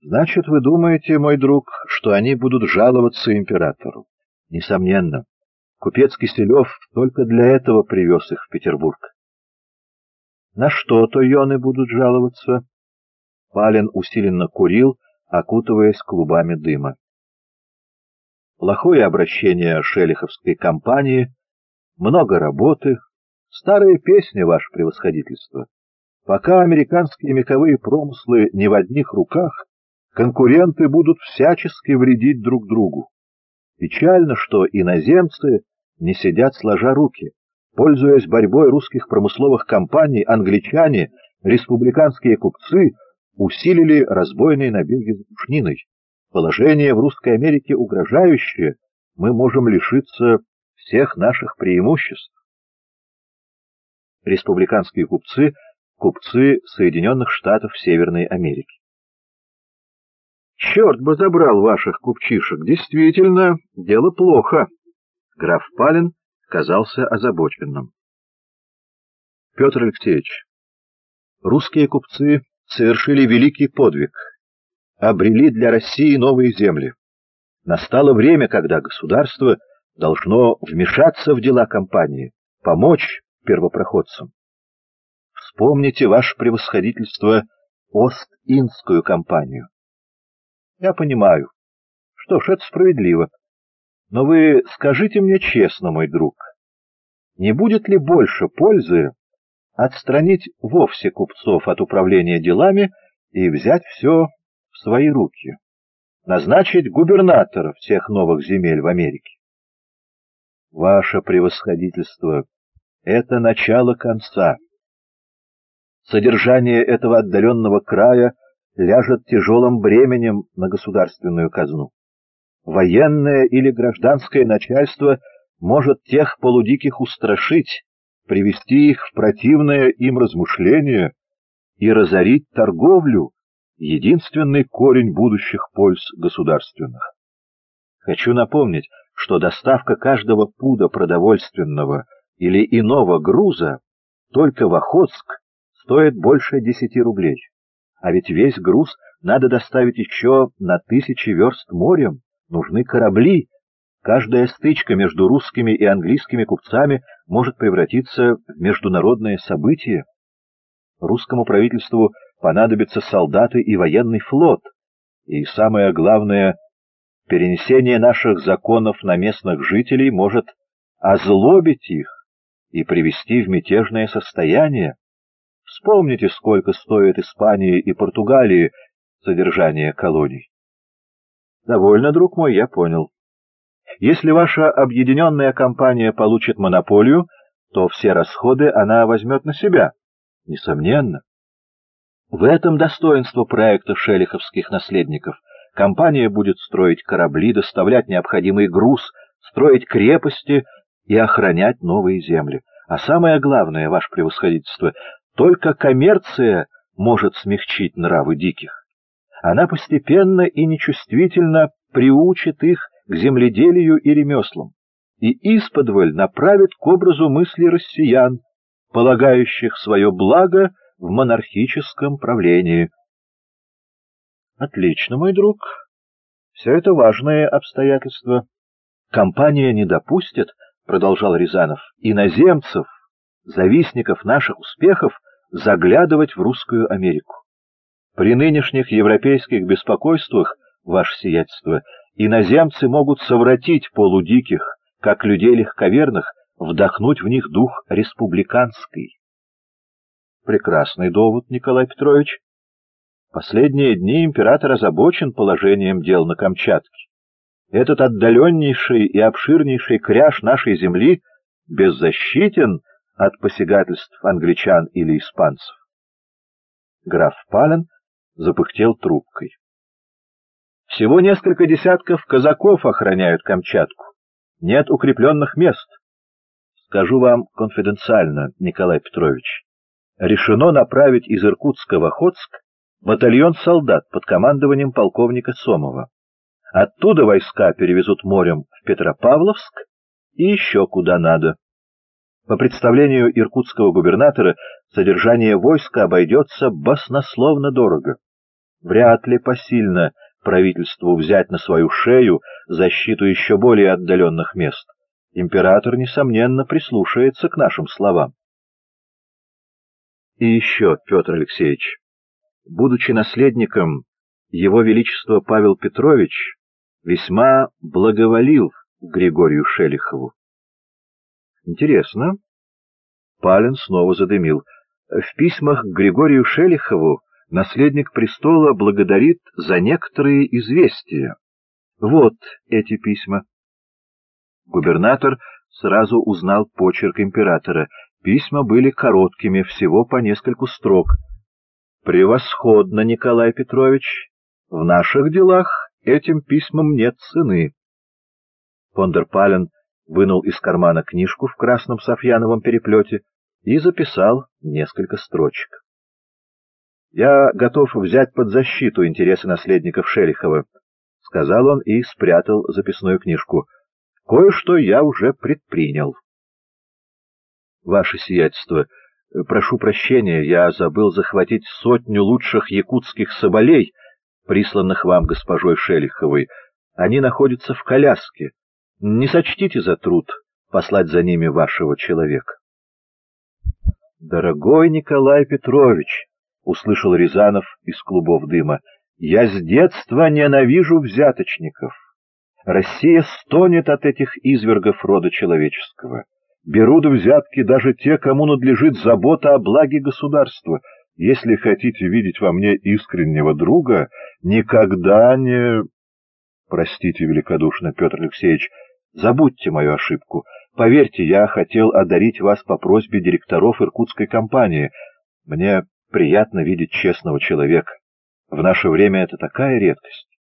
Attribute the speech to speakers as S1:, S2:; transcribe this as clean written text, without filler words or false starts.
S1: Значит, вы думаете, мой друг, что они будут жаловаться императору? Несомненно. Купец Киселев только для этого привез их в Петербург. На что тойоны будут жаловаться? Палин усиленно курил, окутываясь клубами дыма. Плохое обращение шелиховской компании, много работы, старая песня, ваше превосходительство. Пока американские меховые промыслы не в одних руках, конкуренты будут всячески вредить друг другу. Печально, что иноземцы не сидят сложа руки. Пользуясь борьбой русских промысловых компаний, англичане, республиканские купцы усилили разбойные набеги за пушниной. Положение в Русской Америке угрожающее, мы можем лишиться всех наших преимуществ. Республиканские купцы — купцы Соединенных Штатов Северной Америки. Черт бы забрал ваших купчишек, действительно, дело плохо. Граф Палин казался озабоченным. Петр Алексеевич, русские купцы совершили великий подвиг, обрели для России новые земли. Настало время, когда государство должно вмешаться в дела компании, помочь первопроходцам. Вспомните, ваше превосходительство, Ост-Индскую компанию. Я понимаю. Что ж, это справедливо. Но вы скажите мне честно, мой друг, не будет ли больше пользы отстранить вовсе купцов от управления делами и взять все в свои руки, назначить губернатора всех новых земель в Америке? Ваше превосходительство, это начало конца. Содержание этого отдаленного края ляжет тяжелым бременем на государственную казну. Военное или гражданское начальство может тех полудиких устрашить, привести их в противное им размышление и разорить торговлю, единственный корень будущих польз государственных. Хочу напомнить, что доставка каждого пуда продовольственного или иного груза только в Охотск стоит больше 10 рублей. А ведь весь груз надо доставить еще на 1000 верст морем. Нужны корабли. Каждая стычка между русскими и английскими купцами может превратиться в международное событие. Русскому правительству понадобятся солдаты и военный флот. И самое главное, перенесение наших законов на местных жителей может озлобить их и привести в мятежное состояние. Вспомните, сколько стоит Испании и Португалии содержание колоний. Довольно, друг мой, я понял. Если ваша объединенная компания получит монополию, то все расходы она возьмет на себя. Несомненно. В этом достоинство проекта шелиховских наследников. Компания будет строить корабли, доставлять необходимый груз, строить крепости и охранять новые земли. А самое главное, ваше превосходительство, только коммерция может смягчить нравы диких. Она постепенно и нечувствительно приучит их к земледелию и ремеслам и исподволь направит к образу мысли россиян, полагающих свое благо в монархическом правлении. Отлично, мой друг. Все это важные обстоятельства. Компания не допустит, продолжал Рязанов, иноземцев, завистников наших успехов, заглядывать в Русскую Америку. При нынешних европейских беспокойствах, ваше сиятельство, иноземцы могут совратить полудиких, как людей легковерных, вдохнуть в них дух республиканский. Прекрасный довод, Николай Петрович. Последние дни император озабочен положением дел на Камчатке. Этот отдаленнейший и обширнейший кряж нашей земли беззащитен от посягательств англичан или испанцев. Граф Палин запыхтел трубкой. Всего несколько десятков казаков охраняют Камчатку. Нет укрепленных мест. Скажу вам конфиденциально, Николай Петрович. Решено направить из Иркутска в Охотск батальон солдат под командованием полковника Сомова. Оттуда войска перевезут морем в Петропавловск и еще куда надо. По представлению иркутского губернатора, содержание войска обойдется баснословно дорого. Вряд ли посильно правительству взять на свою шею защиту еще более отдаленных мест. Император, несомненно, прислушается к нашим словам. И еще, Петр Алексеевич, будучи наследником, Его Величество Павел Петрович весьма благоволил Григорию Шелихову. Интересно. Палин снова задымил. В письмах к Григорию Шелихову наследник престола благодарит за некоторые известия. Вот эти письма. Губернатор сразу узнал почерк императора. Письма были короткими, всего по нескольку строк. «Превосходно, Николай Петрович. В наших делах этим письмам нет цены». Фон дер Пален вынул из кармана книжку в красном софьяновом переплете и записал несколько строчек. «Я готов взять под защиту интересы наследников Шелихова», — сказал он и спрятал записную книжку. «Кое-что я уже предпринял». «Ваше сиятельство, прошу прощения, я забыл захватить 100 лучших якутских соболей, присланных вам госпожой Шелиховой. Они находятся в коляске. Не сочтите за труд послать за ними вашего человека». «Дорогой Николай Петрович», — услышал Рязанов из клубов дыма, — «я с детства ненавижу взяточников. Россия стонет от этих извергов рода человеческого. Берут взятки даже те, кому надлежит забота о благе государства. Если хотите видеть во мне искреннего друга, никогда не...» «Простите великодушно, Петр Алексеевич, забудьте мою ошибку. Поверьте, я хотел одарить вас по просьбе директоров иркутской компании. Мне приятно видеть честного человека. В наше время это такая редкость».